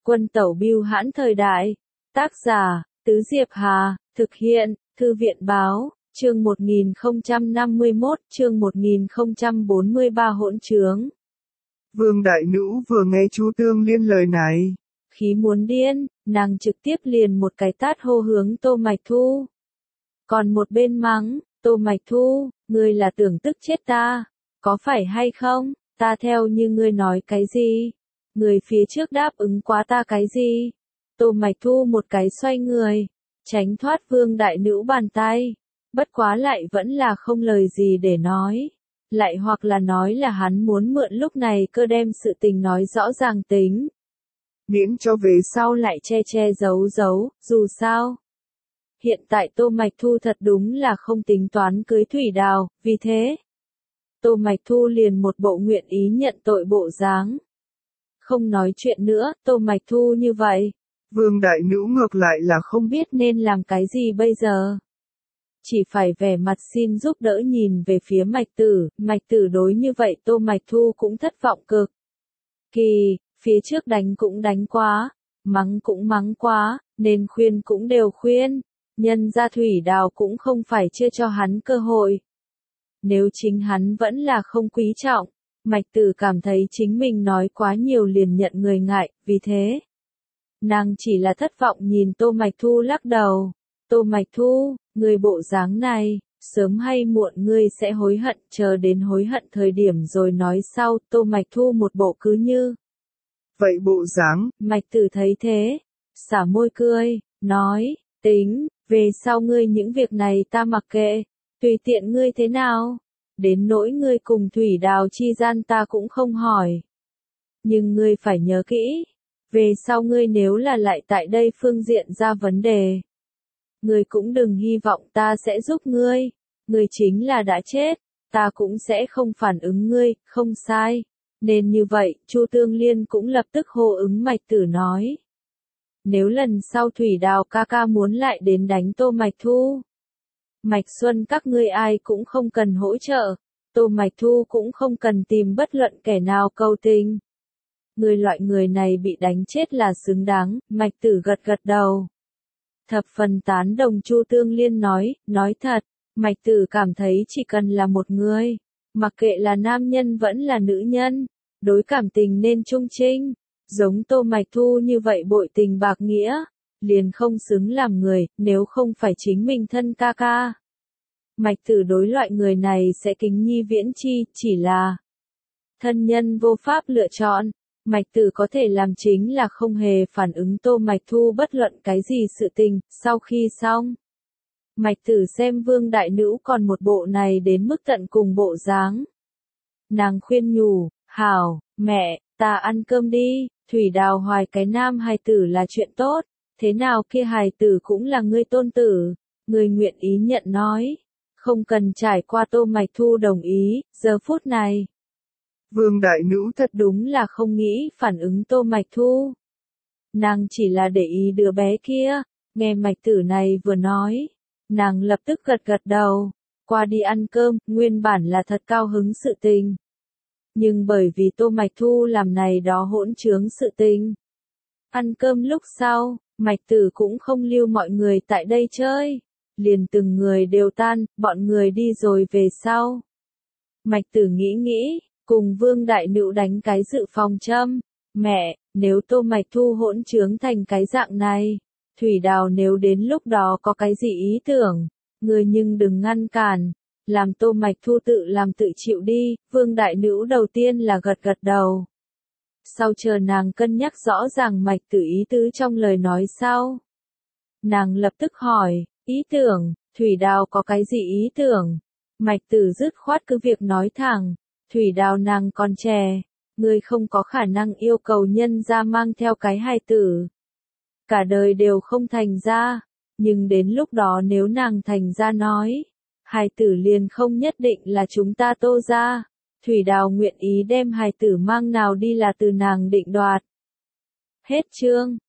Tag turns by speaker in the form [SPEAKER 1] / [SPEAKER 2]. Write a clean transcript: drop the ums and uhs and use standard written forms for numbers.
[SPEAKER 1] Quân tẩu bưu hãn thời đại. Tác giả, Tứ Diệp Hà, thực hiện, Thư viện báo, chương 1051, chương 1043 hỗn trướng.
[SPEAKER 2] Vương Đại Nữ vừa nghe Chu Tương Liên lời này.
[SPEAKER 1] Khí muốn điên, nàng trực tiếp liền một cái tát hô hướng Tô Mạch Thu. Còn một bên mắng, Tô Mạch Thu, ngươi là tưởng tức chết ta, có phải hay không, ta theo như ngươi nói cái gì? Người phía trước đáp ứng quá ta cái gì? Tô Mạch Thu một cái xoay người, tránh thoát Vương Đại Nữ bàn tay, bất quá lại vẫn là không lời gì để nói. Lại hoặc là nói là hắn muốn mượn lúc này cơ đem sự tình nói rõ ràng tính.
[SPEAKER 2] Miễn cho về
[SPEAKER 1] sau lại che giấu, dù sao. Hiện tại Tô Mạch Thu thật đúng là không tính toán cưới Thủy Đào, vì thế. Tô Mạch Thu liền một bộ nguyện ý nhận tội bộ dáng. Không nói chuyện nữa, Tô Mạch Thu như vậy.
[SPEAKER 2] Vương Đại Nữ ngược lại là không
[SPEAKER 1] biết nên làm cái gì bây giờ. Chỉ phải vẻ mặt xin giúp đỡ nhìn về phía Mạch Tử đối như vậy Tô Mạch Thu cũng thất vọng cực. Kỳ, phía trước đánh cũng đánh quá, mắng cũng mắng quá, nên khuyên cũng đều khuyên, nhân ra Thủy Đào cũng không phải chưa cho hắn cơ hội. Nếu chính hắn vẫn là không quý trọng, Mạch Tử cảm thấy chính mình nói quá nhiều liền nhận người ngại, vì thế. Nàng chỉ là thất vọng nhìn Tô Mạch Thu lắc đầu. Tô Mạch Thu, người bộ dáng này, sớm hay muộn ngươi sẽ hối hận, chờ đến hối hận thời điểm rồi nói sau. Tô Mạch Thu một bộ cứ như
[SPEAKER 2] vậy bộ dáng.
[SPEAKER 1] Mạch Tử thấy thế, xả môi cười, nói, tính, về sau ngươi những việc này ta mặc kệ, tùy tiện ngươi thế nào, đến nỗi ngươi cùng Thủy Đào chi gian ta cũng không hỏi. Nhưng ngươi phải nhớ kỹ, về sau ngươi nếu là lại tại đây phương diện ra vấn đề, ngươi cũng đừng hy vọng ta sẽ giúp ngươi chính là đã chết, ta cũng sẽ không phản ứng ngươi, không sai. Nên như vậy, Chu Tương Liên cũng lập tức hô ứng Mạch Tử nói. Nếu lần sau Thủy Đào ca ca muốn lại đến đánh Tô Mạch Thu, Mạch Xuân các ngươi ai cũng không cần hỗ trợ, Tô Mạch Thu cũng không cần tìm bất luận kẻ nào cầu tình. Người loại người này bị đánh chết là xứng đáng, Mạch Tử gật gật đầu. Thập phần tán đồng Chu Tương Liên nói thật, Mạch Tử cảm thấy chỉ cần là một người, mặc kệ là nam nhân vẫn là nữ nhân, đối cảm tình nên trung trinh, giống Tô Mạch Thu như vậy bội tình bạc nghĩa, liền không xứng làm người, nếu không phải chính mình thân ca ca. Mạch Tử đối loại người này sẽ kính nhi viễn chi, chỉ là thân nhân vô pháp lựa chọn. Mạch Tử có thể làm chính là không hề phản ứng Tô Mạch Thu bất luận cái gì sự tình, sau khi xong. Mạch Tử xem Vương Đại Nữ còn một bộ này đến mức tận cùng bộ dáng. Nàng khuyên nhủ, hảo, mẹ, ta ăn cơm đi, Thủy Đào hoài cái nam hài tử là chuyện tốt, thế nào kia hài tử cũng là ngươi tôn tử, ngươi nguyện ý nhận nói, không cần trải qua Tô Mạch Thu đồng ý, giờ phút này.
[SPEAKER 2] Vương Đại Nữ
[SPEAKER 1] thật đúng là không nghĩ phản ứng Tô Mạch Thu. Nàng chỉ là để ý đứa bé kia, nghe Mạch Tử này vừa nói, nàng lập tức gật đầu, qua đi ăn cơm, nguyên bản là thật cao hứng sự tình. Nhưng bởi vì Tô Mạch Thu làm này đó hỗn trướng sự tình. Ăn cơm lúc sau, Mạch Tử cũng không lưu mọi người tại đây chơi, liền từng người đều tan, bọn người đi rồi về sau. Mạch Tử nghĩ, cùng Vương Đại Nữ đánh cái dự phòng châm, mẹ, nếu Tô Mạch Thu hỗn trướng thành cái dạng này, Thủy Đào nếu đến lúc đó có cái gì ý tưởng, người nhưng đừng ngăn cản, làm Tô Mạch Thu tự làm tự chịu đi. Vương Đại Nữ đầu tiên là gật đầu. Sau chờ nàng cân nhắc rõ ràng Mạch Tử ý tứ trong lời nói sau. Nàng lập tức hỏi, ý tưởng, Thủy Đào có cái gì ý tưởng? Mạch Tử dứt khoát cứ việc nói thẳng. Thủy Đào nàng còn trẻ, ngươi không có khả năng yêu cầu nhân ra mang theo cái hài tử. Cả đời đều không thành ra, nhưng đến lúc đó nếu nàng thành ra nói, hài tử liền không nhất định là chúng ta Tô ra. Thủy Đào nguyện ý đem hài tử mang nào đi là từ nàng định đoạt. Hết chương.